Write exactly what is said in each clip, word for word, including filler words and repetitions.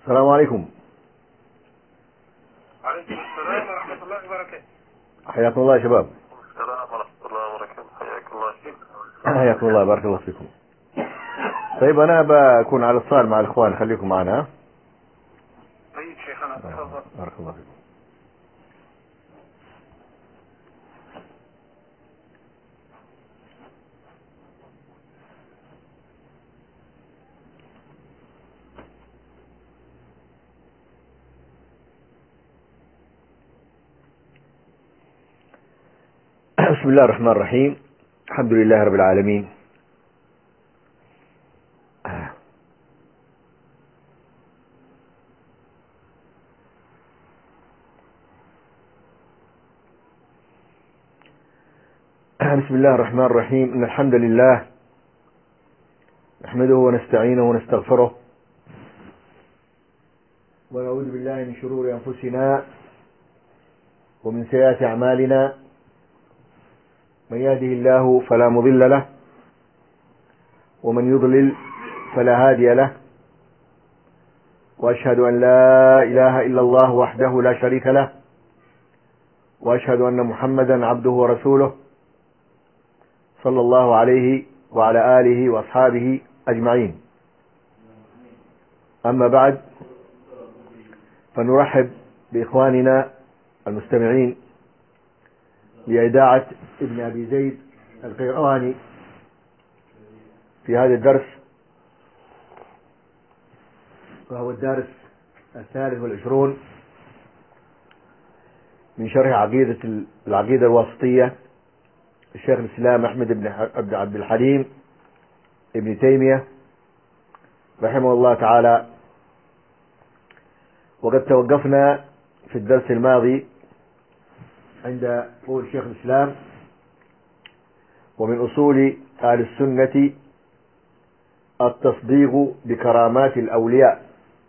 السلام عليكم. وعليكم السلام ورحمة الله وبركاته. حياكم الله يا شباب. السلام ورحمة الله وبركاته. حياكم الله شيخ. حياكم الله، بارك الله فيكم. طيب أنا بكون على اتصال مع الإخوان، خليكم معنا. طيب شيخنا تفضل. بارك الله فيكم. بسم الله الرحمن الرحيم. الحمد لله رب العالمين. بسم الله الرحمن الرحيم. إن الحمد لله نحمده ونستعينه ونستغفره ونعوذ بالله من شرور أنفسنا ومن سيئات أعمالنا. من يهده الله فلا مضل له ومن يضلل فلا هادي له، وأشهد أن لا إله إلا الله وحده لا شريك له، وأشهد أن محمدا عبده ورسوله صلى الله عليه وعلى آله وأصحابه أجمعين. أما بعد، فنرحب بإخواننا المستمعين لإذاعة ابن أبي زيد القيرواني في هذا الدرس، وهو الدرس الثالث والعشرون من شرح عقيدة العقيدة الواسطية الشيخ الإسلام أحمد بن عبد الحليم ابن تيمية رحمه الله تعالى. وقد توقفنا في الدرس الماضي عند قول شيخ الإسلام: ومن أصول أهل السنة التصديق بكرامات الأولياء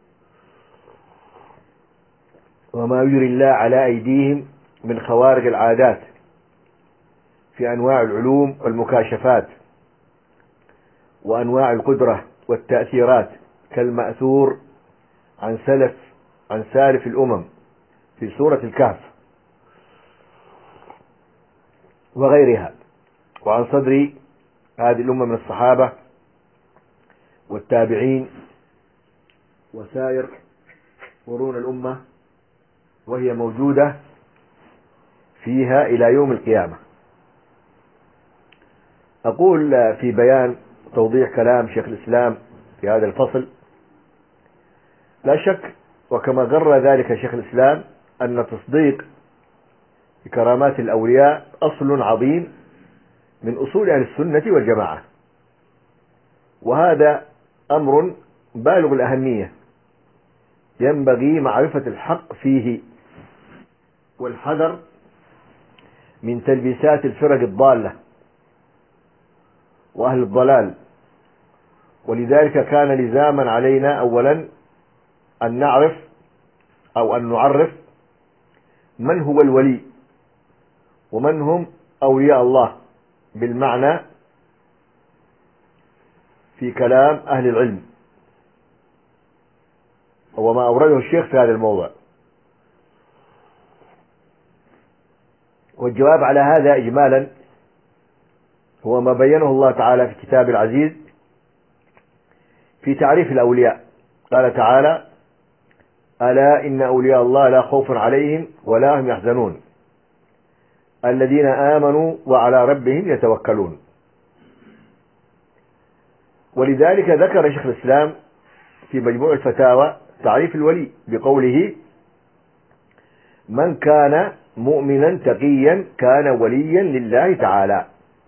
وما يجري الله على أيديهم من خوارق العادات في أنواع العلوم والمكاشفات وأنواع القدرة والتأثيرات، كالمأثور عن سلف عن سالف الأمم في سورة الكهف وغيرها، وعن صدر هذه الأمة من الصحابة والتابعين وسائر قرون الأمة، وهي موجودة فيها إلى يوم القيامة. أقول في بيان توضيح كلام شيخ الإسلام في هذا الفصل: لا شك وكما غر ذلك شيخ الإسلام أن التصديق بكرامات الأولياء أصل عظيم من أصول أهل السنة والجماعة، وهذا أمر بالغ الأهمية ينبغي معرفة الحق فيه والحذر من تلبيسات الفرق الضالة وأهل الضلال. ولذلك كان لزاما علينا أولا أن نعرف أو أن نعرف من هو الولي ومن هم أولياء الله بالمعنى في كلام أهل العلم، وما أورده الشيخ في هذا الموضوع. والجواب على هذا إجمالا هو ما بينه الله تعالى في كتاب العزيز في تعريف الأولياء. قال تعالى: ألا إن أولياء الله لا خوف عليهم ولا هم يحزنون الذين آمنوا وعلى ربهم يتوكلون. ولذلك ذكر شيخ الإسلام في مجموع الفتاوى تعريف الولي بقوله: من كان مؤمنا تقيا كان وليا لله تعالى.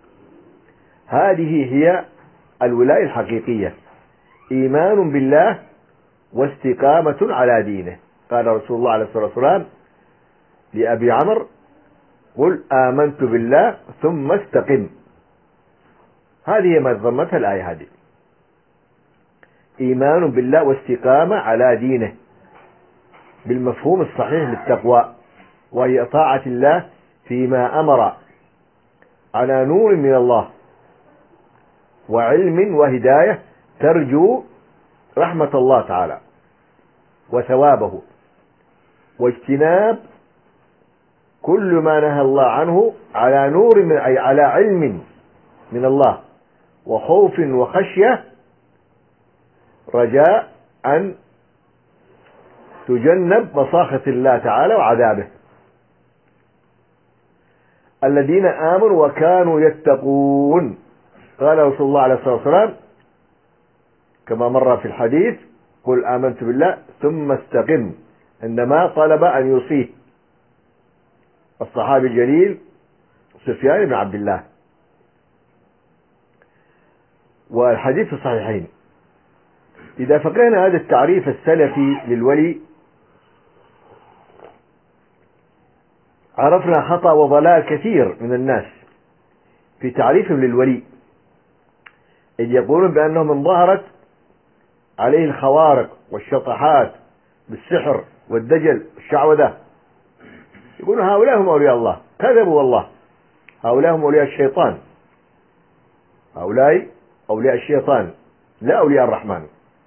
هذه هي الولاية الحقيقية: إيمان بالله واستقامة على دينه. قال رسول الله عليه الصلاة والسلام لأبي عمرو: قل آمنت بالله ثم استقم. هذه ما ضمتها الآية هذه: إيمان بالله واستقامة على دينه بالمفهوم الصحيح للتقوى، وهي طاعة الله فيما أمر على نور من الله وعلم وهداية ترجو رحمة الله تعالى، وثوابه، واجتناب كل ما نهى الله عنه على نور من أي على علم من الله وخوف وخشية، رجاء أن تجنب مصاخة الله تعالى وعذابه. الذين آمنوا وكانوا يتقون، قال رسول الله عليه الصلاة والسلام كما مر في الحديث: قل آمنت بالله ثم استقم، عندما طلب أن يوصيه الصحابي الجليل سفيان بن عبد الله. والحديث في الصحيحين. إذا فقهنا هذا التعريف السلفي للولي عرفنا خطأ وضلال كثير من الناس في تعريفهم للولي، إذ يقولون بأنه من ظهرت عليه الخوارق والشطحات بالسحر والدجل والشعوذة، يقولون هؤلاء هم أولياء الله. كذبوا والله، هؤلاء هم أولياء الشيطان، هؤلاء أولياء الشيطان لا أولياء الرحمن.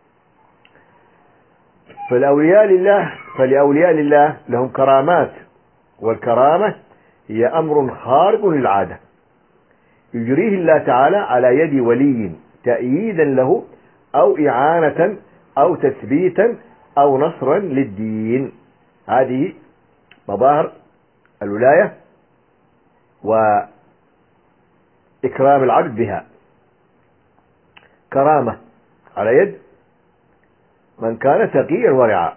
فالأولياء لله فالأولياء لله لهم كرامات، والكرامة هي أمر خارق للعادة يجريه الله تعالى على يد ولي تأييدا له أو إعانة أو تثبيتا أو نصرا للدين. هذه مظاهر الولاية وإكرام العبد بها. كرامة على يد من كان تقيا ورعا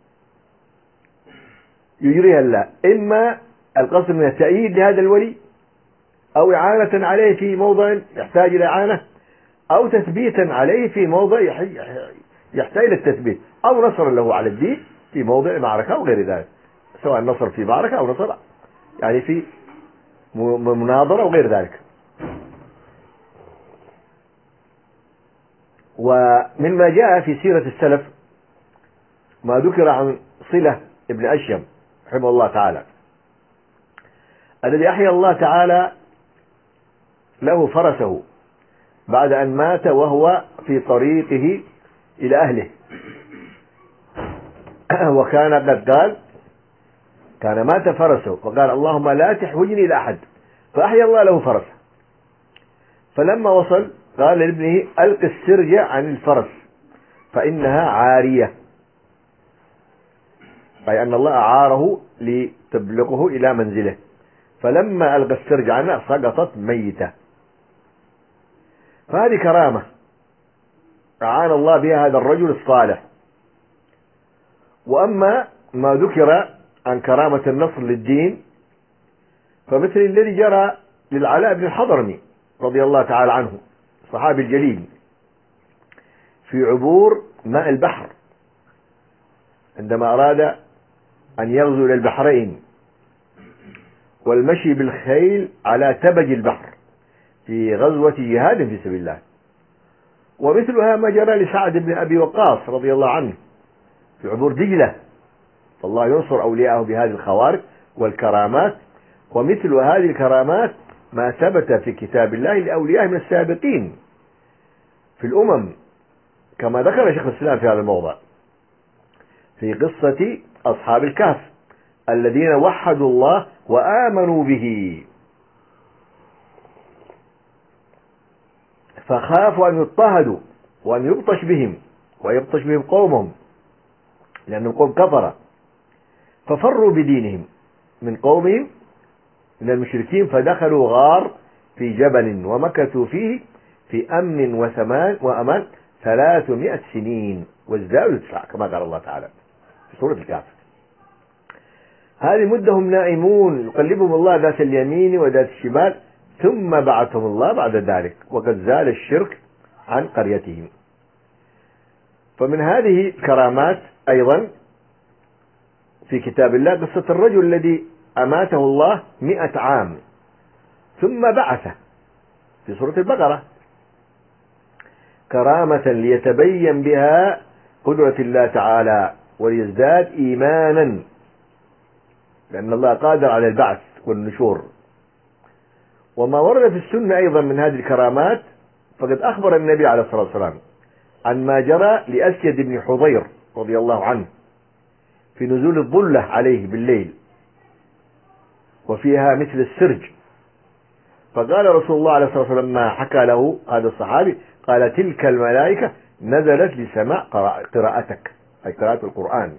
يجريها الله، إما القصد من التأييد لهذا الولي أو إعانة عليه في موضع يحتاج إلى إعانة، أو تثبيتا عليه في موضع يحتاج إلى التثبيت، أو نصرا له على الدين في موضع معركة أو غير ذلك، سواء نصر في معركة أو نصر يعني في مناظرة أو غير ذلك. ومما جاء في سيرة السلف ما ذكر عن صلة ابن أشيم رحمه الله تعالى، الذي أحيا الله تعالى له فرسه بعد أن مات وهو في طريقه إلى أهله، وكان قد قال كان مات فرسه وقال: اللهم لا تحوجني إلى أحد، فأحيا الله له فرسه. فلما وصل قال لابنه: ألق السرج عن الفرس فإنها عارية، أي أن الله أعاره لتبلغه إلى منزله. فلما ألقى السرج عنها سقطت ميتة. فهذه كرامة أعان الله بها هذا الرجل الصالح. وأما ما ذكر عن كرامة النصر للدين فمثل الذي جرى للعلاء بن الحضرمي رضي الله تعالى عنه الصحابي الجليل في عبور ماء البحر، عندما أراد أن يغزو إلى البحرين والمشي بالخيل على تبج البحر في غزوة جهاد في سبيل الله. ومثلها ما جرى لسعد بن أبي وقاص رضي الله عنه في عبور دجلة، فالله ينصر أولياءه بهذه الخوارق والكرامات. ومثل هذه الكرامات ما ثبت في كتاب الله لأولياء من السابقين في الأمم، كما ذكر شيخ الإسلام في هذا الموضع في قصة أصحاب الكهف الذين وحدوا الله وآمنوا به، فخافوا أن يضطهدوا وأن يبطش بهم ويبطش بهم قومهم لأنهم قوم كفرة، ففروا بدينهم من قومهم من المشركين، فدخلوا غار في جبل ومكثوا فيه في أمن وثمان وأمان ثلاثمائة سنين وازدادوا تسعة كما قال الله تعالى في سورة الكهف. هذه مدهم نائمون يقلبهم الله ذات اليمين وذات الشمال، ثم بعثهم الله بعد ذلك وقد زال الشرك عن قريتهم. فمن هذه كرامات أيضا في كتاب الله قصة الرجل الذي أماته الله مئة عام ثم بعثه في سورة البقرة كرامة ليتبين بها قدرة الله تعالى وليزداد إيمانا، لأن الله قادر على البعث والنشور. وما ورد في السنة أيضا من هذه الكرامات فقد أخبر النبي عليه الصلاة والسلام عن ما جرى لأسيد بن حضير رضي الله عنه في نزول الظلة عليه بالليل وفيها مثل السرج. فقال رسول الله عليه الصلاة والسلام لما حكى له هذا الصحابي قال تلك الملائكة نزلت لسماع قراءتك، أي قراءة القرآن.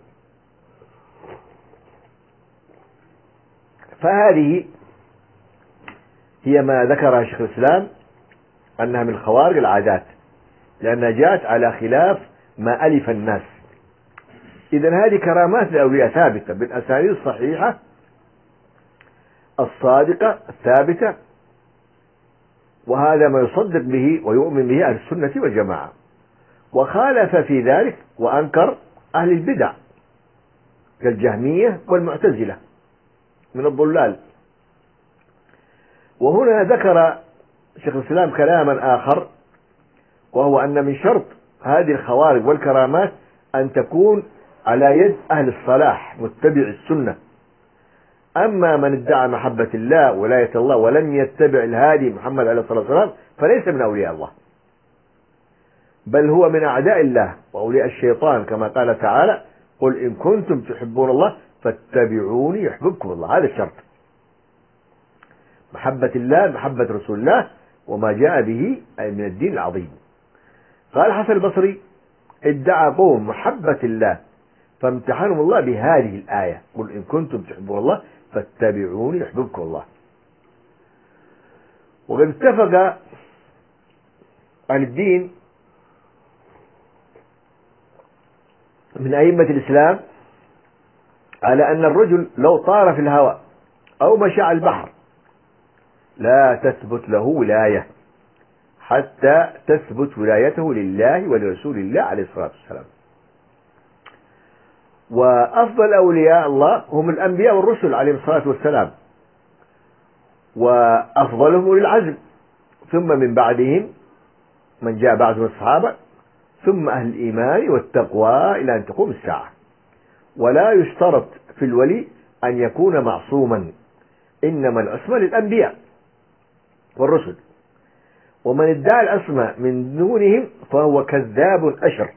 فهذه هي ما ذكرها شيخ الإسلام أنها من خوارق العادات، لأنها جاءت على خلاف ما ألف الناس. إذن هذه كرامات الأولياء ثابتة بالأسانيد الصحيحة الصادقة الثابتة، وهذا ما يصدق به ويؤمن به أهل السنة والجماعة. وخالف في ذلك وأنكر أهل البدع كالجهمية والمعتزلة من الضلال. وهنا ذكر شيخ الإسلام كلاما آخر، وهو أن من شرط هذه الخوارق والكرامات أن تكون على يد أهل الصلاح متبع السنة. أما من ادعى محبة الله ولاية الله ولم يتبع الهادي محمد عليه الصلاة والسلام فليس من أولياء الله، بل هو من أعداء الله وأولياء الشيطان، كما قال تعالى قل إن كنتم تحبون الله فاتبعوني يحببكم الله. هذا الشرط، محبة الله محبة رسول الله وما جاء به أي من الدين العظيم. قال حسن البصري ادعى قوم محبة الله فامتحنهم الله بهذه الآية قل إن كنتم تحبون الله فاتبعوني يحببكم الله. وقد اتفق عن الدين من أئمة الإسلام على أن الرجل لو طار في الهواء أو مشى على البحر لا تثبت له ولاية حتى تثبت ولايته لله ولرسول الله عليه الصلاة والسلام. وأفضل أولياء الله هم الأنبياء والرسل عليهم الصلاة والسلام، وأفضلهم أولي العزم، ثم من بعدهم من جاء بعدهم الصحابة، ثم أهل الإيمان والتقوى إلى أن تقوم الساعة. ولا يشترط في الولي أن يكون معصوما، إنما العصمة للأنبياء والرسل، ومن ادعى العصمة من دونهم فهو كذاب أشر،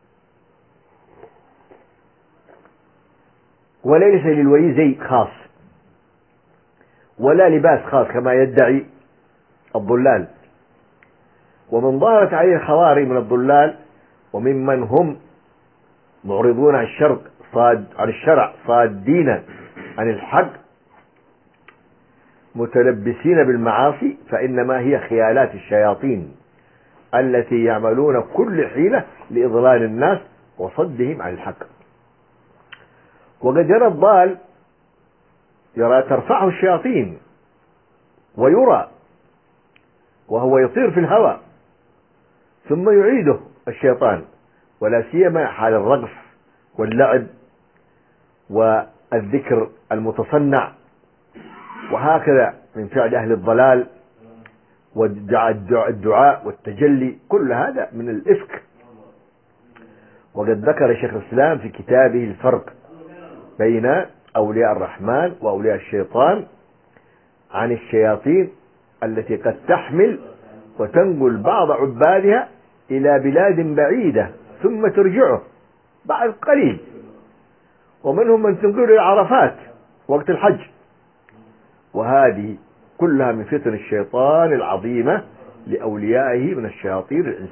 وليس للولي زي خاص ولا لباس خاص كما يدعي الضلال. ومن ظهرت عليه الخوارج من الضلال وممن هم معرضون عن الشرع صاد عن الشرع صادين عن الحق متلبسين بالمعاصي، فإنما هي خيالات الشياطين التي يعملون كل حيلة لإضلال الناس وصدهم عن الحق. وقد يرى الضال يرى ترفعه الشياطين ويرى وهو يطير في الهواء ثم يعيده الشيطان، ولا سيما حال الرقص واللعب والذكر المتصنع، وهكذا من فعل أهل الضلال والدعاء والتجلي، كل هذا من الإفك. وقد ذكر شيخ الإسلام في كتابه الفرق بين أولياء الرحمن وأولياء الشيطان عن الشياطين التي قد تحمل وتنقل بعض عبادها إلى بلاد بعيدة ثم ترجعه بعد قليل، ومنهم من تنقل إلى عرفات وقت الحج. وهذه كلها من فتن الشيطان العظيمة لأوليائه من الشياطين الإنس.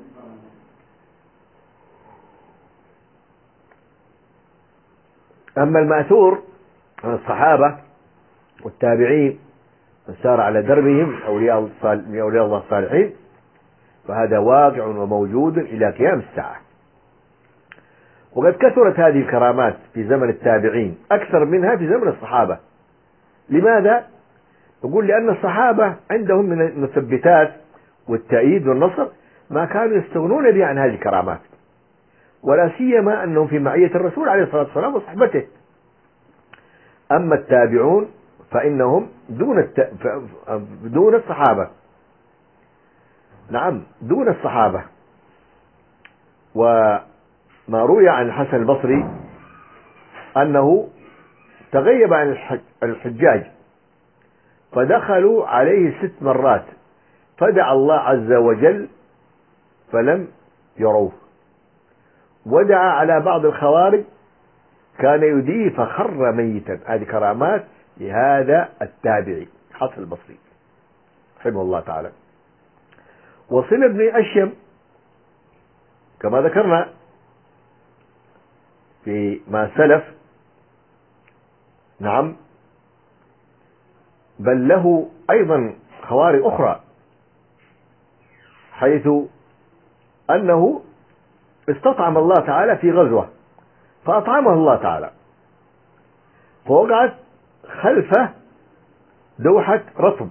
أما المأثور عن الصحابة والتابعين من سار على دربهم أولياء أولياء الله الصالحين فهذا واقع وموجود إلى قيام الساعة. وقد كثرت هذه الكرامات في زمن التابعين أكثر منها في زمن الصحابة. لماذا؟ يقول لأن الصحابة عندهم من المثبتات والتأييد والنصر ما كانوا يستغنون به عن هذه الكرامات، ولا سيما أنهم في معية الرسول عليه الصلاة والسلام وصحبته. أما التابعون فإنهم دون الت... دون الصحابة، نعم دون الصحابة. وما روي عن الحسن البصري أنه تغيب عن الحجاج فدخلوا عليه ست مرات فدعا الله عز وجل فلم يروه، ودعا على بعض الخوارج كان يديه فخر ميتا. هذه كرامات لهذا التابعي حسن البصري رحمه الله تعالى. وصل بن أشيم كما ذكرنا في ما سلف، نعم، بل له أيضا خوارق أخرى، حيث أنه استطعم الله تعالى في غزوة فأطعمه الله تعالى، فوقعت خلفه دوحة رطب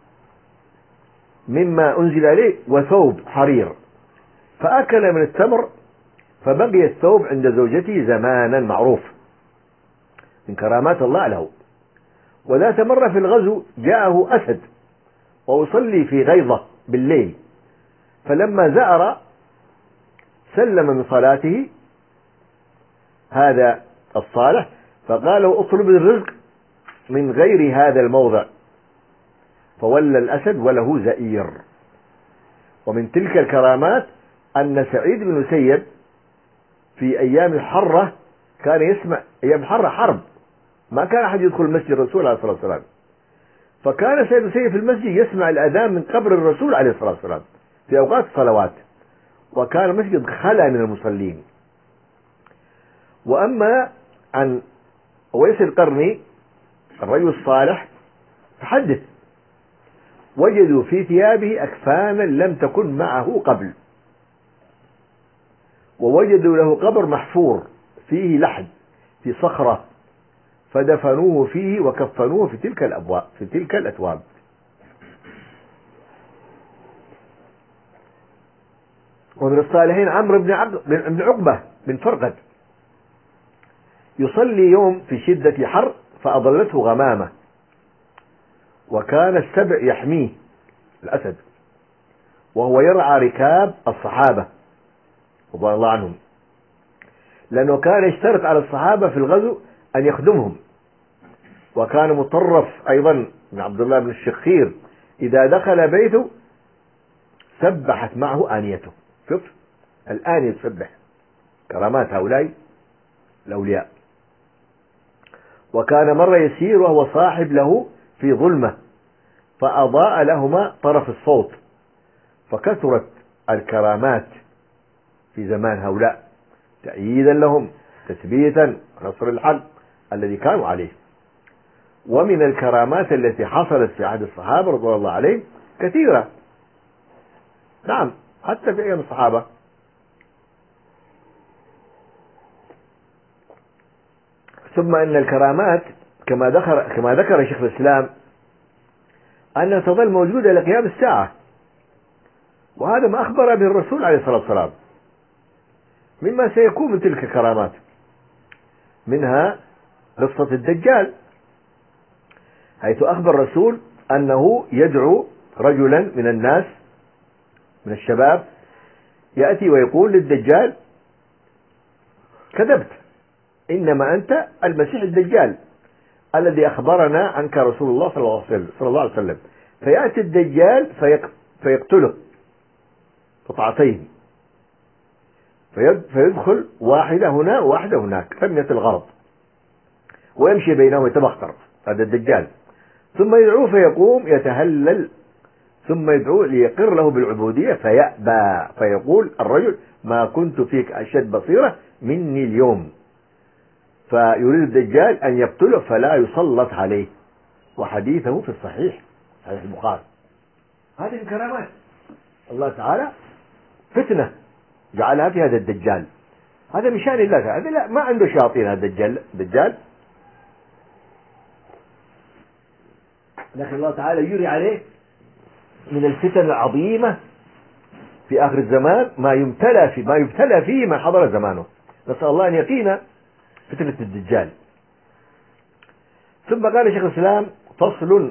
مما أنزل عليه وثوب حرير، فأكل من التمر فبقي الثوب عند زوجته زمانا معروف من كرامات الله له. وذات مرة في الغزو جاءه أسد ويصلي في غيظة بالليل، فلما زأر سلم من صلاته هذا الصالح فقال له اطلب الرزق من غير هذا الموضع، فولى الأسد وله زئير. ومن تلك الكرامات أن سعيد بن المسيب في أيام الحرة كان يسمع، أيام الحرة حرب ما كان أحد يدخل مسجد الرسول عليه الصلاة والسلام، فكان سيد المسيب في المسجد يسمع الأذان من قبر الرسول عليه الصلاة والسلام في أوقات الصلوات، وكان المسجد خلا من المصلين. وأما عن أويس القرني الرجل الصالح تحدث وجدوا في ثيابه أكفانا لم تكن معه قبل، ووجدوا له قبر محفور فيه لحد في صخرة فدفنوه فيه وكفنوه في تلك الأبواب في تلك الأتواب. ومن الصالحين عمرو بن عبد بن عقبة بن فرقد يصلي يوم في شدة حر فأضلته غمامة، وكان السبع يحميه الأسد وهو يرعى ركاب الصحابة رضي الله عنهم، لأنه كان يشترط على الصحابة في الغزو أن يخدمهم. وكان مطرف أيضا من عبد الله بن الشخير إذا دخل بيته سبحت معه آنيته. شوف الآن يسبح، كرامات هؤلاء الأولياء. وكان مرة يسير وهو صاحب له في ظلمة فأضاء لهما طرف الصوت، فكثرت الكرامات في زمان هؤلاء تأييدا لهم تثبيتا نصر الحق الذي كانوا عليه. ومن الكرامات التي حصلت في عهد الصحابة رضي الله عليهم كثيرة، نعم، حتى في أيام الصحابة. ثم إن الكرامات كما ذكر كما ذكر شيخ الإسلام أنها تظل موجودة لقيام الساعة، وهذا ما أخبر به الرسول عليه الصلاة والسلام مما سيكون من تلك الكرامات. منها قصة الدجال، حيث أخبر الرسول أنه يدعو رجلا من الناس من الشباب يأتي ويقول للدجال كذبت، إنما أنت المسيح الدجال الذي أخبرنا عنك رسول الله صلى الله عليه وسلم. فيأتي الدجال فيقتله قطعتين، فيدخل واحدة هنا وواحدة هناك ثمية الغرض، ويمشي بينهم يتبختر هذا الدجال، ثم يدعوه فيقوم يتهلل، ثم يدعوه ليقر له بالعبودية فيأبى، فيقول الرجل ما كنت فيك أشد بصيرة مني اليوم، فيريد الدجال أن يقتله فلا يسلط عليه، وحديثه في الصحيح صحيح البخاري. هذه الكرامات الله تعالى فتنة جعلها في هذا الدجال، هذا من شأن الله، هذا لا ما عنده شياطين هذا الدجال الدجال لكن الله تعالى يجري عليه من الفتن العظيمة في آخر الزمان ما يمتلى في ما يبتلى فيه من حضر زمانه. نسأل الله أن يقينا فتنة الدجال. ثم قال شيخ الإسلام فصل: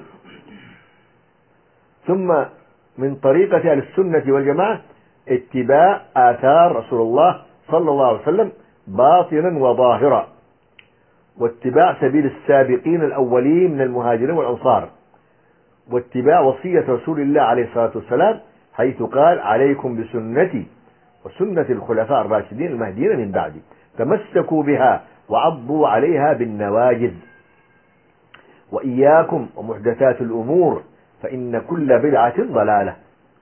ثم من طريقة أهل السنة والجماعة اتباع آثار رسول الله صلى الله عليه وسلم باطنا وظاهرا، واتباع سبيل السابقين الأولين من المهاجرين والأنصار، واتباع وصية رسول الله عليه الصلاة والسلام حيث قال: عليكم بسنتي وسنة الخلفاء الراشدين المهديين من بعدي، تمسكوا بها وعضوا عليها بالنواجذ. وإياكم ومحدثات الأمور فإن كل بدعة ضلالة.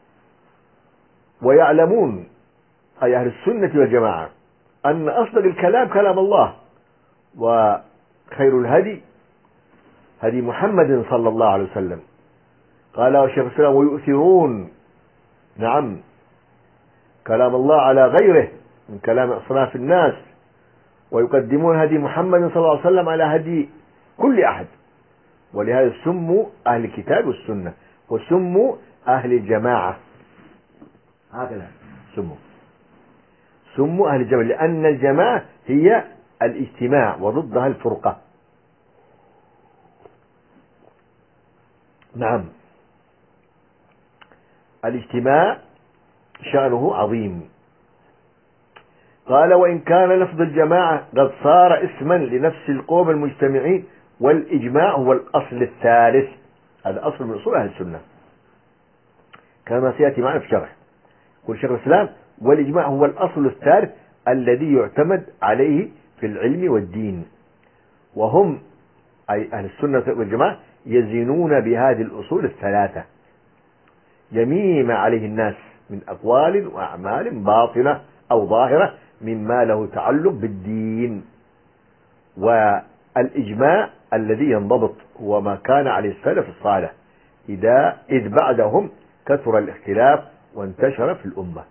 ويعلمون أي أهل السنة والجماعة أن أصدق الكلام كلام الله، وخير الهدي هدي محمد صلى الله عليه وسلم. قال الشيخ الإسلام ويؤثرون نعم كلام الله على غيره من كلام أصناف الناس، ويقدمون هدي محمد صلى الله عليه وسلم على هدي كل أحد. ولهذا سموا أهل الكتاب والسنة وسموا أهل الجماعة، هكذا سموا سموا أهل الجماعة، لأن الجماعة هي الاجتماع وضدها الفرقة. نعم الاجتماع شأنه عظيم. قال وإن كان لفظ الجماعة قد صار اسما لنفس القوم المجتمعين، والإجماع هو الأصل الثالث، هذا أصل من أصول أهل السنة كما سيأتي معنا في الشرح. يقول شيخ الإسلام والإجماع هو الأصل الثالث الذي يعتمد عليه في العلم والدين. وهم أي أهل السنة والجماعة يزنون بهذه الأصول الثلاثة جميع ما عليه الناس من أقوال وأعمال باطنة أو ظاهرة مما له تعلق بالدين. والإجماع الذي ينضبط هو ما كان عليه السلف الصالح إذا إذ بعدهم كثر الاختلاف وانتشر في الأمة.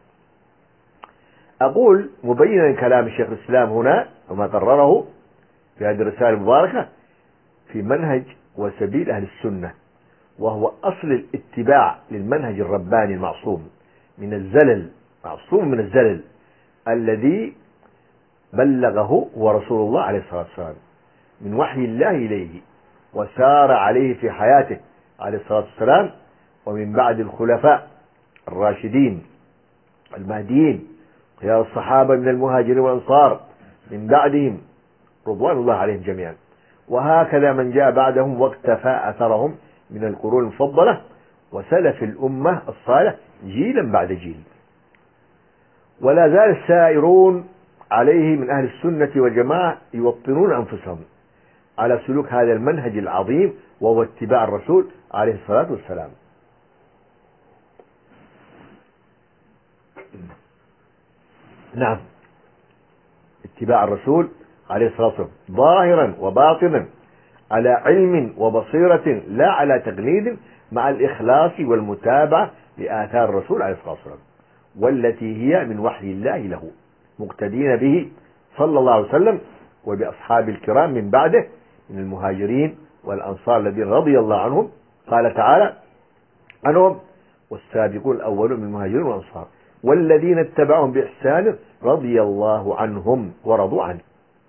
أقول مبينا كلام الشيخ الإسلام هنا وما قرره في هذه الرسالة المباركة في منهج وسبيل أهل السنة، وهو أصل الاتباع للمنهج الرباني المعصوم من الزلل، معصوم من الزلل الذي بلغه هو رسول الله عليه الصلاة والسلام من وحي الله إليه، وسار عليه في حياته عليه الصلاة والسلام ومن بعد الخلفاء الراشدين المهديين خيار الصحابة من المهاجرين والأنصار من بعدهم رضوان الله عليهم جميعا، وهكذا من جاء بعدهم واقتفى أثرهم من القرون المفضلة وسلف الأمة الصالح جيلا بعد جيل. ولا زال السائرون عليه من أهل السنة والجماعة يوطنون أنفسهم على سلوك هذا المنهج العظيم وهو اتباع الرسول عليه الصلاة والسلام. نعم اتباع الرسول عليه الصلاة والسلام ظاهرا وباطنا على علم وبصيرة لا على تقليد، مع الإخلاص والمتابعة لآثار الرسول عليه الصلاة والسلام والتي هي من وحي الله له، مقتدين به صلى الله عليه وسلم وبأصحاب الكرام من بعده من المهاجرين والأنصار الذين رضي الله عنهم. قال تعالى عنهم والسابقون الأولون من المهاجرين والأنصار والذين اتبعهم بإحسان رضي الله عنهم ورضوا عنه.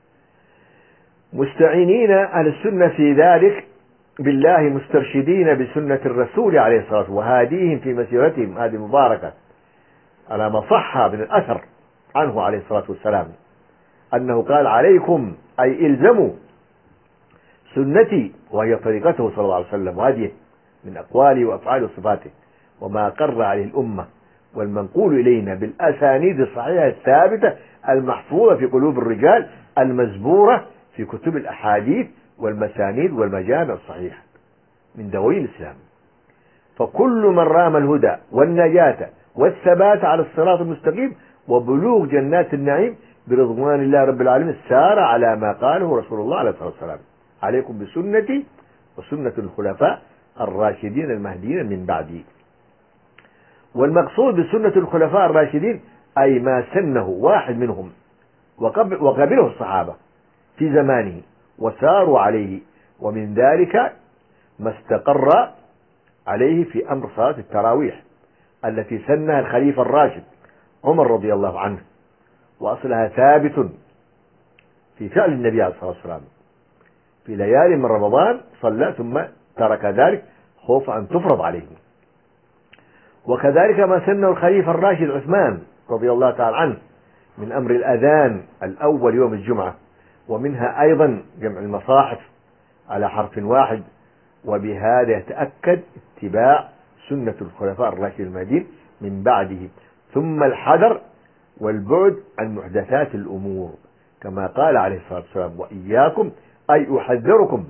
مستعينين أهل السنة في ذلك بالله مسترشدين بسنة الرسول عليه الصلاة والسلام وهاديهم في مسيرتهم هذه المباركة على ما صح من الأثر عنه عليه الصلاة والسلام أنه قال عليكم أي إلزموا سنتي، وهي طريقته صلى الله عليه وسلم وهديه من أقواله وأفعاله وصفاته وما قر عليه الأمة والمنقول إلينا بالأسانيد الصحيحة الثابتة المحفوظة في قلوب الرجال المزبورة في كتب الأحاديث والمسانيد والمجامع الصحيحة من دواوين الإسلام. فكل من رام الهدى والنجاة والثبات على الصراط المستقيم وبلوغ جنات النعيم برضوان الله رب العالمين سار على ما قاله رسول الله عليه الصلاة والسلام عليكم بسنتي وسنة الخلفاء الراشدين المهديين من بعدي. والمقصود بسنة الخلفاء الراشدين أي ما سنه واحد منهم وقبله الصحابة في زمانه وساروا عليه، ومن ذلك ما استقر عليه في أمر صلاة التراويح التي سنها الخليفة الراشد عمر رضي الله عنه، وأصلها ثابت في فعل النبي عليه الصلاة والسلام في ليالي من رمضان صلى ثم ترك ذلك خوف أن تفرض عليه. وكذلك ما سنه الخليفة الراشد عثمان رضي الله تعالى عنه من أمر الأذان الأول يوم الجمعة، ومنها أيضا جمع المصاحف على حرف واحد، وبهذا يتأكد اتباع سنة الخلفاء الراشدين المهديين من بعده. ثم الحذر والبعد عن محدثات الأمور كما قال عليه الصلاة والسلام وإياكم أي أحذركم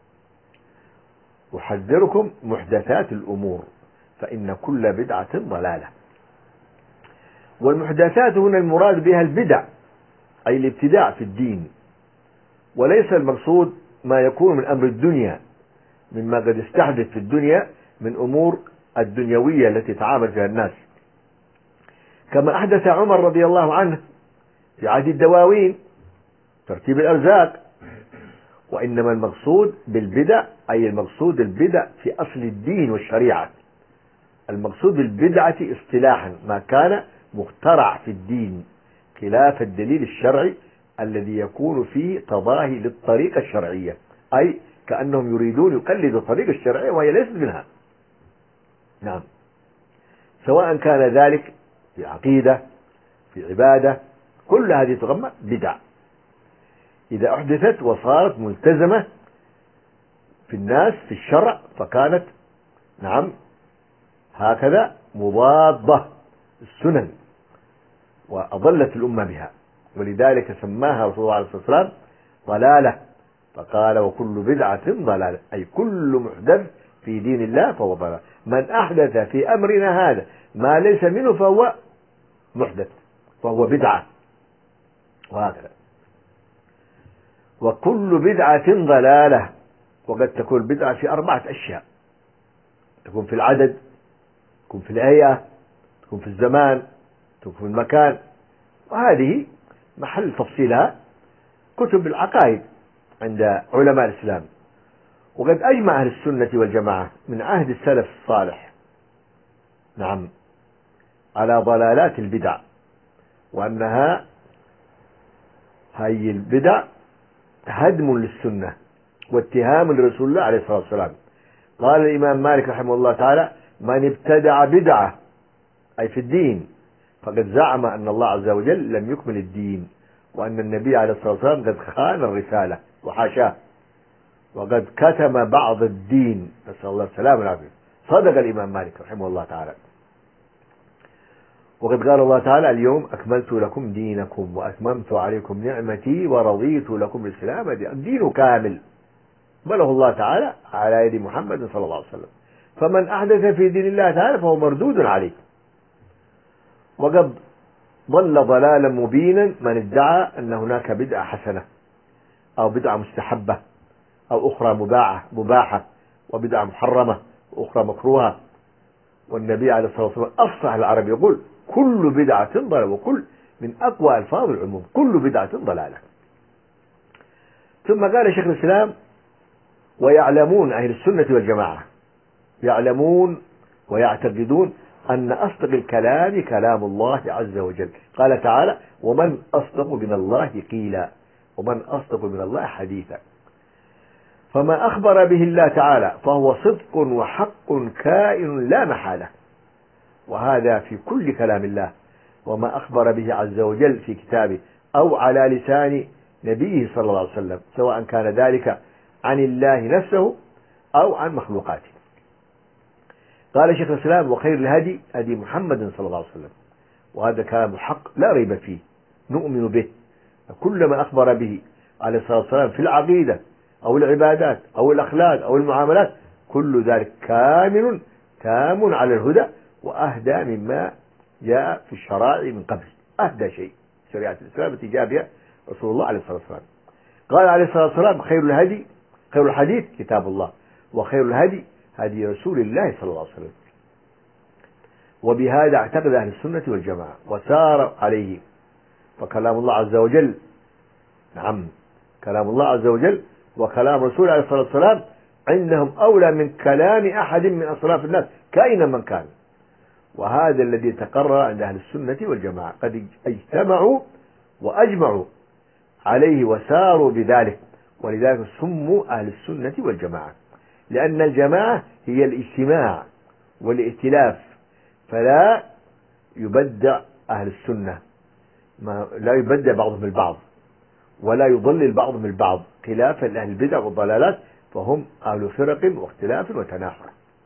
أحذركم محدثات الأمور فإن كل بدعة ضلالة. والمحدثات هنا المراد بها البدع أي الابتداع في الدين، وليس المقصود ما يكون من أمر الدنيا مما قد استحدث في الدنيا من أمور الدنيوية التي تعامل فيها الناس، كما أحدث عمر رضي الله عنه في عهد الدواوين ترتيب الأرزاق. وإنما المقصود بالبدع أي المقصود البدع في أصل الدين والشريعة. المقصود بالبدعة اصطلاحا ما كان مخترع في الدين خلاف الدليل الشرعي الذي يكون فيه تضاهي للطريقة الشرعية، أي كأنهم يريدون يقلدوا الطريقة الشرعية وهي ليست منها. نعم، سواء كان ذلك في عقيدة في عبادة، كل هذه تسمى بدع إذا أحدثت وصارت ملتزمة في الناس في الشرع، فكانت نعم هكذا مضادة السنن وأضلت الأمة بها، ولذلك سماها رسول الله عليه الصلاة والسلام ضلالة، فقال وكل بدعة ضلالة أي كل محدث في دين الله فهو ضلال. من أحدث في أمرنا هذا ما ليس منه فهو محدث فهو بدعة، وهكذا. وكل بدعة ضلالة، وقد تكون بدعة في أربعة أشياء، تكون في العدد، تكون في الهيئة، تكون في الزمان، تكون في المكان، وهذه محل تفصيلها كتب العقائد عند علماء الإسلام. وقد أجمع أهل السنة والجماعة من عهد السلف الصالح نعم على ضلالات البدع، وأنها هذه البدع هدم للسنة واتهام لرسول الله عليه الصلاة والسلام. قال الإمام مالك رحمه الله تعالى من ابتدع بدعة أي في الدين فقد زعم أن الله عز وجل لم يكمل الدين، وأن النبي عليه الصلاة والسلام قد خان الرسالة وحاشاه، وقد كتم بعض الدين، نسأل الله السلامة والعافية. صدق الإمام مالك رحمه الله تعالى. وقد قال الله تعالى اليوم أكملت لكم دينكم وأتممت عليكم نعمتي ورضيت لكم الإسلام دينا. الدين كامل بله الله تعالى على يد محمد صلى الله عليه وسلم، فمن أحدث في دين الله تعالى فهو مردود عليه. وقد ضل ضلالا مبينا من ادعى أن هناك بدعة حسنة أو بدعة مستحبة أو أخرى مباحة مباحة وبدعة محرمة وأخرى مكروهة. والنبي عليه الصلاة والسلام أفصح العرب يقول كل بدعة ضلالة، وكل من أقوى ألفاظ العموم، كل بدعة ضلالة. ثم قال شيخ الإسلام ويعلمون أهل السنة والجماعة يعلمون ويعتقدون أن أصدق الكلام كلام الله عز وجل. قال تعالى ومن أصدق من الله قيلا ومن أصدق من الله حديثا. فما أخبر به الله تعالى فهو صدق وحق كائن لا محالة، وهذا في كل كلام الله، وما أخبر به عز وجل في كتابه أو على لسان نبيه صلى الله عليه وسلم، سواء كان ذلك عن الله نفسه أو عن مخلوقاته. قال شيخ الإسلام وخير الهدي هدي محمد صلى الله عليه وسلم، وهذا كلام حق لا ريب فيه نؤمن به. كل ما أخبر به عليه الصلاة والسلام في العقيدة أو العبادات أو الأخلاق أو المعاملات كل ذلك كامل تام على الهدى وأهدى مما جاء في الشرائع من قبل. أهدى شيء شريعة الإسلام التي جاء بها رسول الله عليه الصلاة والسلام. قال عليه الصلاة والسلام خير الهدي خير الحديث كتاب الله وخير الهدي هدي رسول الله صلى الله عليه وسلم. وبهذا اعتقد أهل السنة والجماعة وسار عليه. فكلام الله عز وجل نعم كلام الله عز وجل وكلام رسول عليه الصلاة والسلام عندهم أولى من كلام أحد من أصناف الناس كائنا من كان. وهذا الذي تقرر عند أهل السنة والجماعة، قد اجتمعوا وأجمعوا عليه وساروا بذلك، ولذلك سموا أهل السنة والجماعة، لأن الجماعة هي الاجتماع والائتلاف، فلا يبدع أهل السنة، ما لا يبدع بعضهم البعض ولا يضلل بعضهم البعض، خلافا لأهل البدع والضلالات فهم أهل فرق واختلاف وتناحر.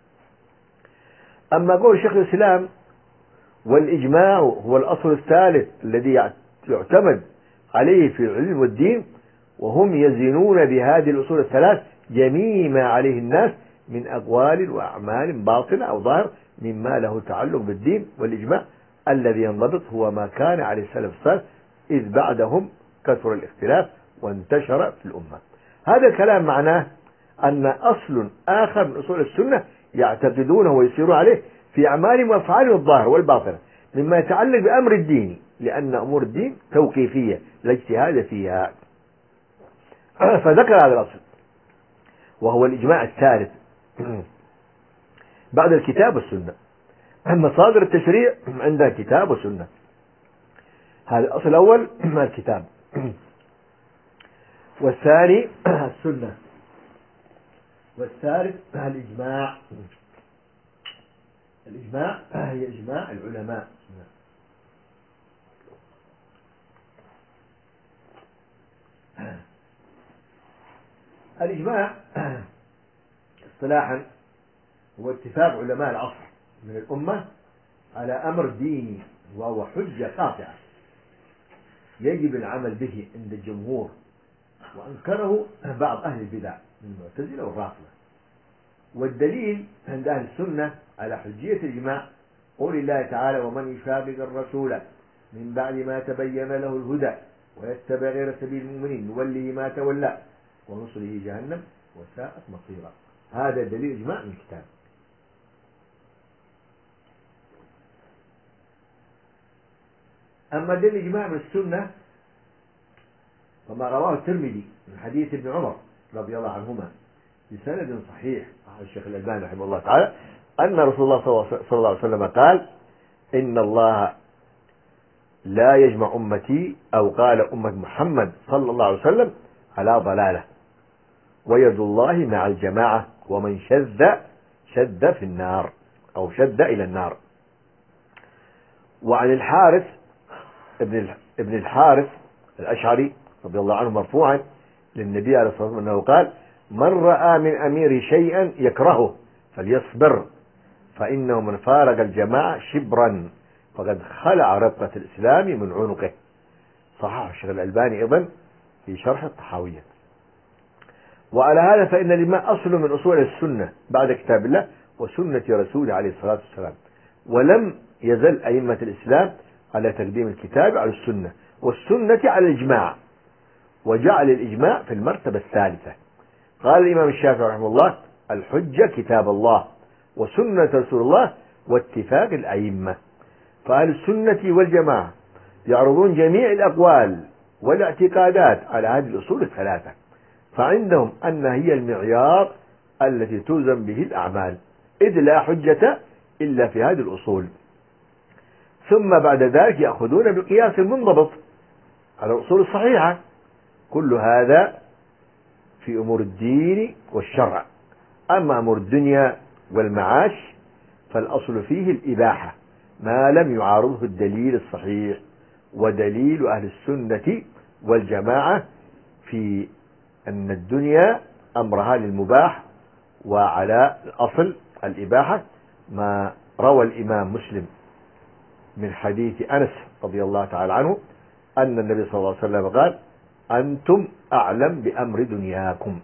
أما قول شيخ الإسلام والإجماع هو الأصل الثالث الذي يعتمد عليه في العلم والدين، وهم يزنون بهذه الأصول الثلاث جميع ما عليه الناس من أقوال وأعمال باطنة أو ظاهر مما له تعلق بالدين. والإجماع الذي ينضبط هو ما كان عليه السلف الصالح، إذ بعدهم كثر الاختلاف وانتشر في الأمة. هذا الكلام معناه أن أصل آخر من أصول السنة يعتقدونه ويسيرون عليه في أعمالهم وأفعالهم الظاهر والباطنة مما يتعلق بأمر الدين، لأن أمور الدين توقيفية لا اجتهاد فيها. فذكر هذا الأصل وهو الإجماع الثالث بعد الكتاب والسنة. مصادر التشريع عندها كتاب وسنة. هذا الأصل الأول الكتاب، والثاني السنة، والثالث الإجماع. الإجماع هي إجماع العلماء. الإجماع اصطلاحا هو اتفاق علماء العصر من الأمة على أمر ديني وهو حجة قاطعة يجب العمل به عند الجمهور، وأنكره بعض أهل البدع من المعتزلة والرافضة. والدليل عند أهل السنة على حجية الإجماع قول الله تعالى: ومن يشاقق الرسول من بعد ما تبين له الهدى ويتبع غير سبيل المؤمنين نوله ما تولى ونصله جهنم وساءت مصيرا. هذا دليل إجماع من الكتاب. أما دليل الإجماع من السنة فما رواه الترمذي من حديث ابن عمر رضي الله عنهما بسند صحيح عن الشيخ الألباني رحمه الله تعالى أن رسول الله صلى الله عليه وسلم قال: إن الله لا يجمع أمتي، أو قال أمة محمد صلى الله عليه وسلم، على ضلالة، ويد الله مع الجماعة، ومن شذ شذ في النار أو شذ إلى النار. وعن الحارث ابن ابن الحارث الأشعري رضي الله عنه مرفوعا للنبي عليه الصلاة والسلام أنه قال: من رأى من أميره شيئا يكرهه فليصبر، فإنه من فارق الجماعة شبرا فقد خلع ربقة الإسلام من عنقه. صححه الشيخ الألباني أيضا في شرح الطحاوية. وعلى هذا فإن الإجماع أصل من أصول السنة بعد كتاب الله وسنة رسوله عليه الصلاة والسلام، ولم يزل أئمة الإسلام على تقديم الكتاب على السنة والسنة على الإجماع، وجعل الإجماع في المرتبة الثالثة. قال الإمام الشافعي رحمه الله: الحجة كتاب الله وسنة رسول الله واتفاق الأئمة. فأهل السنة والجماعة يعرضون جميع الأقوال والاعتقادات على هذه الأصول الثلاثة، فعندهم أنها هي المعيار التي توزن به الأعمال، إذ لا حجة إلا في هذه الأصول. ثم بعد ذلك يأخذون بالقياس المنضبط على الأصول الصحيحة. كل هذا في أمور الدين والشرع. أما أمور الدنيا والمعاش فالأصل فيه الإباحة ما لم يعارضه الدليل الصحيح. ودليل أهل السنة والجماعة في أن الدنيا أمرها للمباح، وعلى الأصل الإباحة ما روى الإمام مسلم من حديث أنس رضي الله تعالى عنه أن النبي صلى الله عليه وسلم قال: أنتم أعلم بأمر دنياكم.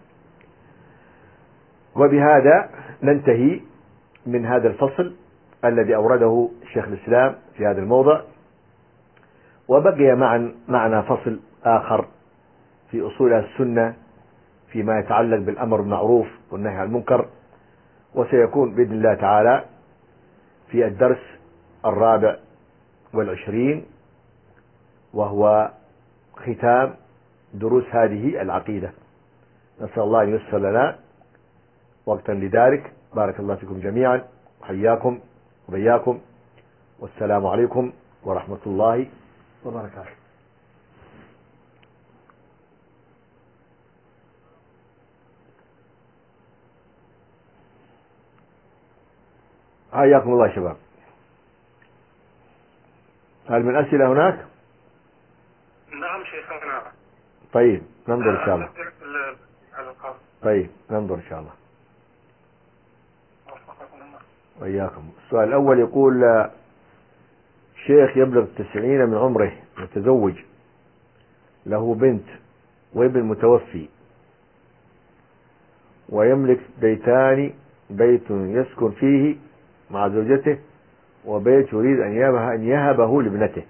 وبهذا ننتهي من هذا الفصل الذي أورده شيخ الإسلام في هذا الموضع، وبقي معنا معنا فصل آخر في أصول السنة فيما يتعلق بالأمر بالمعروف والنهي عن المنكر، وسيكون بإذن الله تعالى في الدرس الرابع والعشرين، وهو ختام دروس هذه العقيدة. نسأل الله أن ييسر لنا وقتا لذلك. بارك الله فيكم جميعا، وحياكم وبياكم، والسلام عليكم ورحمة الله وبركاته. حياكم الله شباب. هل من أسئلة هناك؟ نعم شيخنا. طيب ننظر إن شاء الله. القصد. طيب ننظر إن شاء الله. وإياكم. السؤال الأول يقول: شيخ يبلغ التسعين من عمره، متزوج، له بنت وابن متوفي ويملك بيتان، بيت يسكن فيه مع زوجته وبيت يريد أن يهبه, أن يهبه لابنته،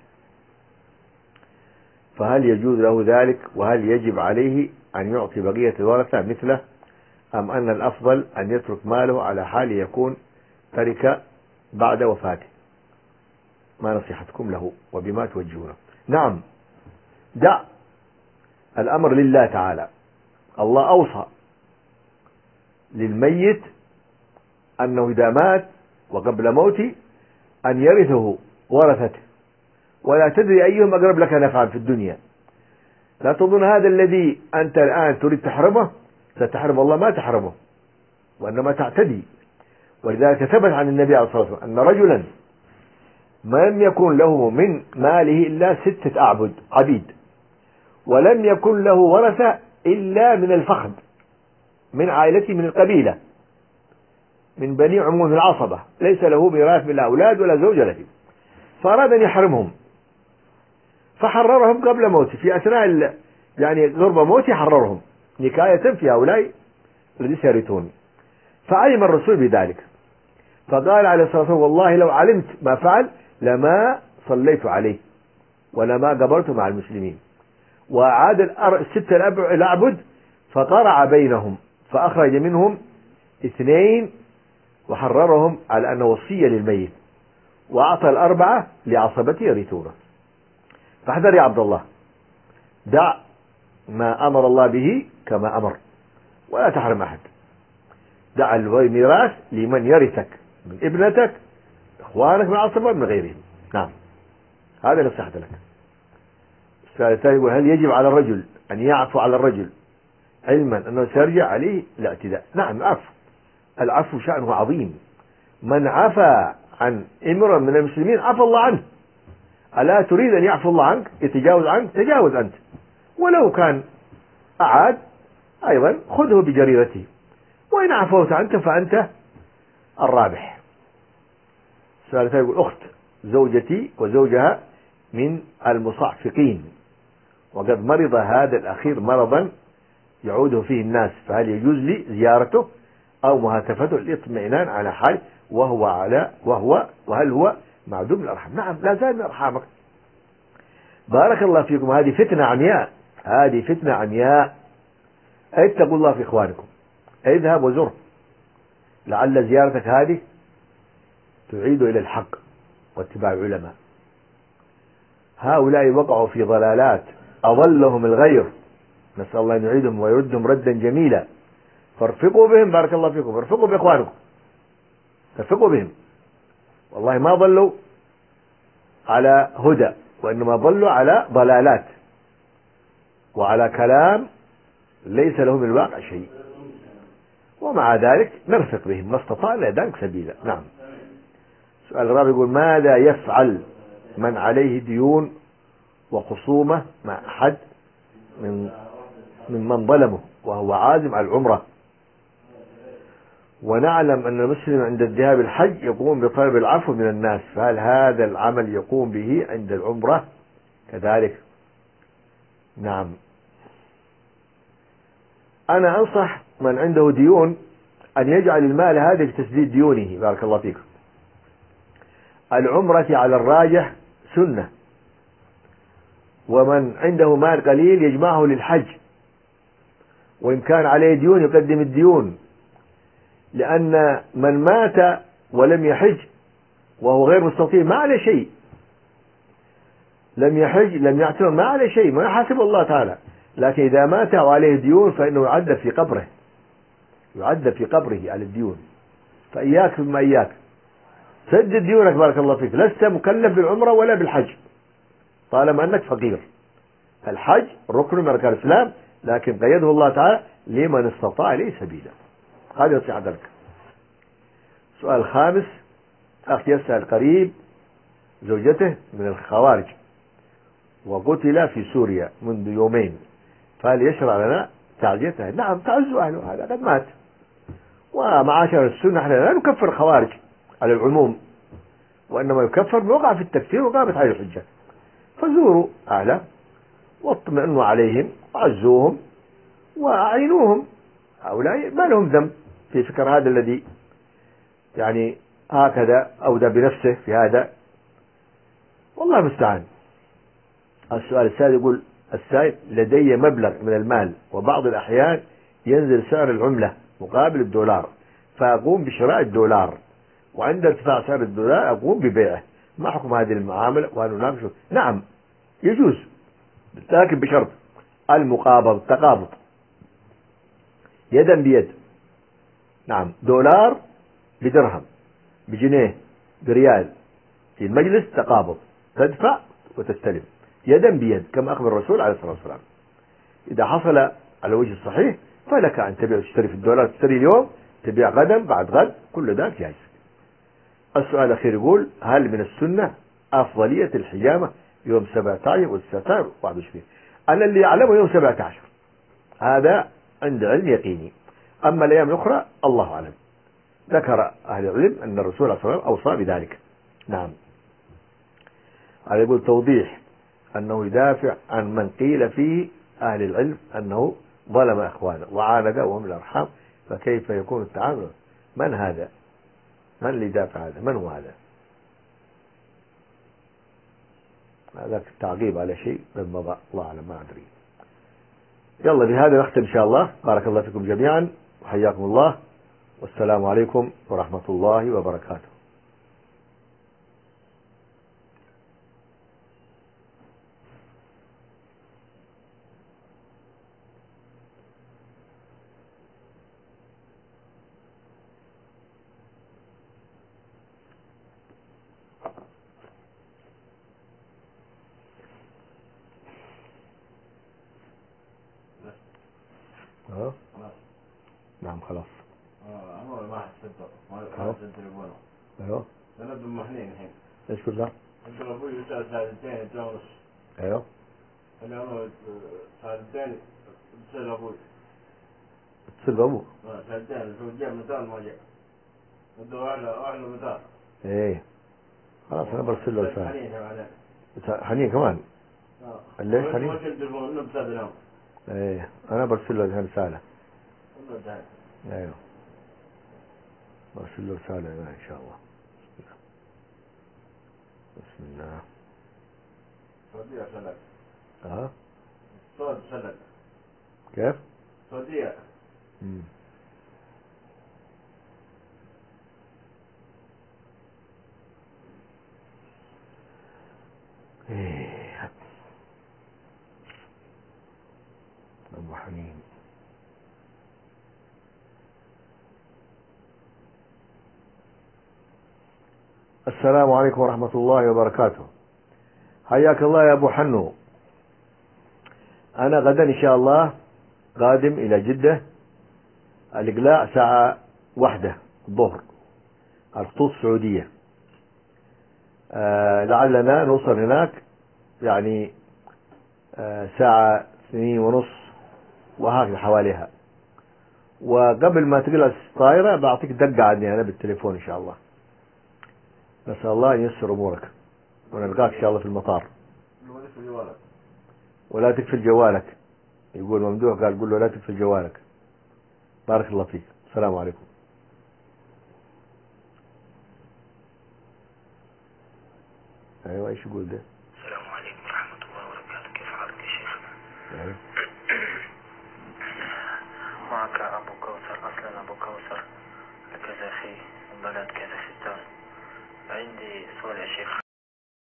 فهل يجوز له ذلك؟ وهل يجب عليه أن يعطي بقية الورثة مثله، أم أن الأفضل أن يترك ماله على حال يكون ترك بعد وفاته؟ ما نصيحتكم له وبما توجهونه؟ نعم، دع الأمر لله تعالى. الله أوصى للميت أنه إذا مات وقبل موته أن يرثه ورثته، ولا تدري أيهم أقرب لك نفعا في الدنيا. لا تظن هذا الذي أنت الآن تريد تحرمه ستحرم الله، ما تحرمه، وإنما تعتدي. ولذلك ثبت عن النبي عليه الصلاة والسلام أن رجلا ما لم يكن له من ماله إلا ستة أعبد عبيد، ولم يكن له ورثة إلا من الفخذ، من عائلته، من القبيلة، من بني عموم العصبة، ليس له ميراث من الأولاد ولا زوج له، فأراد أن يحرمهم فحررهم قبل موته، في أثناء يعني قرب موته حررهم نكاية في هؤلاء الذين سيرثون. فعلم الرسول بذلك فقال عليه الصلاة والسلام: والله لو علمت ما فعل لما صليت عليه ولما قبرت مع المسلمين. وعاد الستة الأعبد فقرع بينهم فأخرج منهم اثنين وحررهم على أنه وصية للميت، وأعطى الأربعة لعصبته يرثونه. فاحذر يا عبد الله، دع ما أمر الله به كما أمر ولا تحرم أحد. دع الميراث لمن يرثك من ابنتك، إخوانك من عصبة، من غيرهم. نعم، هذا نصيحة لك. السؤال الثاني يقول: هل يجب على الرجل أن يعفو على الرجل علما أنه سيرجع عليه الاعتداء؟ نعم، عفو. العفو شأنه عظيم. من عفى عن امرأ من المسلمين عفى الله عنه. ألا تريد أن يعفو الله عنك، يتجاوز عنك؟ تجاوز أنت، ولو كان أعاد أيضا خذه بجريرته، وإن عفوت عنك فأنت الرابح. السؤال الثاني يقول: أخت زوجتي وزوجها من المصعفقين، وقد مرض هذا الأخير مرضا يعود فيه الناس، فهل يجوز لي زيارته أو مهاتفته للاطمئنان على حال وهو على وهو وهل هو معدوم الأرحام؟ نعم، لا زال من أرحامك. بارك الله فيكم. هذه فتنة عمياء، هذه فتنة عمياء. اتقوا الله في إخوانكم. اذهب وزر، لعل زيارتك هذه تعيد إلى الحق واتباع العلماء. هؤلاء وقعوا في ضلالات أضلهم الغير، نسأل الله أن يعيدهم ويردهم ردا جميلا. فارفقوا بهم، بارك الله فيكم، ارفقوا بإخوانكم، ارفقوا بهم. والله ما ضلوا على هدى، وإنما ضلوا على ضلالات وعلى كلام ليس له من الواقع شيء، ومع ذلك نرفق بهم ما استطعنا ذلك سبيلا. نعم. السؤال الرابع يقول: ماذا يفعل من عليه ديون وخصومة مع أحد من ممن ظلمه وهو عازم على العمرة، ونعلم أن المسلم عند الذهاب الحج يقوم بطلب العفو من الناس، فهل هذا العمل يقوم به عند العمرة كذلك؟ نعم. أنا أنصح من عنده ديون أن يجعل المال هذا لتسديد ديونه، بارك الله فيكم. العمرة على الراجح سنة، ومن عنده مال قليل يجمعه للحج، وإن كان عليه ديون يقدم الديون، لأن من مات ولم يحج وهو غير مستطيع ما عليه شيء، لم يحج لم يعتمر ما عليه شيء، ما يحاسب الله تعالى. لكن إذا مات وعليه ديون فإنه يعذب في قبره، يعذب في قبره على الديون. فإياك بما إياك، سدد ديونك بارك الله فيك. لست مكلف بالعمرة ولا بالحج طالما أنك فقير. الحج ركن من أركان الإسلام، لكن قيده الله تعالى لمن استطاع إليه سبيلا. هذه نصيحة لك. السؤال الخامس: أخ يسأل قريب زوجته من الخوارج وقتل في سوريا منذ يومين، فهل يشرع لنا تعزيته؟ نعم، تعز أهله، هذا قد مات. ومعاشر السنة احنا لا نكفر الخوارج على العموم، وإنما يكفر من وقع في التكفير وقامت عليه الحجة. فزوروا أهله واطمئنوا عليهم وعزوهم وأعينوهم. هؤلاء ما لهم ذنب في فكر هذا الذي يعني هكذا أودى بنفسه في هذا، والله المستعان. السؤال السادس يقول السائل: لدي مبلغ من المال وبعض الأحيان ينزل سعر العملة مقابل الدولار، فأقوم بشراء الدولار، وعند ارتفاع سعر الدولار أقوم ببيعه، ما حكم هذه المعاملة وهل هناك شو؟ نعم يجوز، لكن بشرط المقابض، التقابض يدا بيد. نعم، دولار بدرهم، بجنيه، بريال، في المجلس تقابض، تدفع وتستلم يدا بيد كما أخبر الرسول عليه الصلاة والسلام. إذا حصل على الوجه الصحيح فلك أن تبيع وتشتري في الدولار، تشتري اليوم تبيع غدا بعد غد، كل ذلك جائز. السؤال الأخير يقول: هل من السنة أفضلية الحجامة يوم سبعة عشر وتسعة عشر وواحد وعشرين؟ أنا اللي أعلمه يوم سبعة عشر، هذا عند علم يقيني، أما الأيام الأخرى الله أعلم. ذكر أهل العلم أن الرسول صلى الله عليه وسلم أوصى بذلك. نعم. هذا يقول توضيح أنه يدافع عن من قيل فيه أهل العلم أنه ظلم أخوانه وعاند وهم الأرحام، فكيف يكون التعامل؟ من هذا؟ من اللي يدافع هذا؟ من هو هذا؟ هذا تعقيب على شيء من مضى، الله أعلم، ما أدري. يلا بهذا نختم إن شاء الله. بارك الله فيكم جميعا وحياكم الله، والسلام عليكم ورحمة الله وبركاته. أه؟ نعم خلاص. اه هو ما حسبته ما أه؟ حسب تليفونه. ايوه. انا بمحنين الحين. ايش كله؟ انت ابوي يسال ساعتين ونص. ايوه. انا انا ساعتين بسال ابوي. اتصل بابوك؟ اه ساعتين شو جاء مثال ما جاء. ودوا اهله اهله مثال. ايه خلاص انا برسل له رسالة. حنين عليه. حنين كمان؟ اه ليش حنين؟ ما كنت تليفون انه بسال لهم. ايه انا برسل له رسالة. والله تعال. ايوه برسل له رسالة ان شاء الله. بسم الله. سعودية سلك. اه صوت سلك. كيف؟ سعودية. امم ايه ابو حنين. السلام عليكم ورحمة الله وبركاته. حياك الله يا ابو حنو. انا غدا ان شاء الله قادم الى جدة، الاقلاع ساعة واحدة الظهر، الخطوط السعودية. آه لعلنا نوصل هناك يعني آه ساعة اثنين ونص وهكذا حواليها. وقبل ما تقلع الطائرة بعطيك دقة عني أنا بالتليفون إن شاء الله. نسأل الله أن ييسر أمورك ونلقاك إن شاء الله في المطار. ولا تقفل جوالك، يقول ممدوح قال قل له لا تقفل جوالك. بارك الله فيك. السلام عليكم. ايوه ايش يقول ده؟ السلام عليكم ورحمة الله وبركاته. كيف حالك يا شيخ؟ ايوه. معك أبو كوثر، أصلا أبو كوثر، كذا في بلد كازاخستان. عندي سؤال يا شيخ.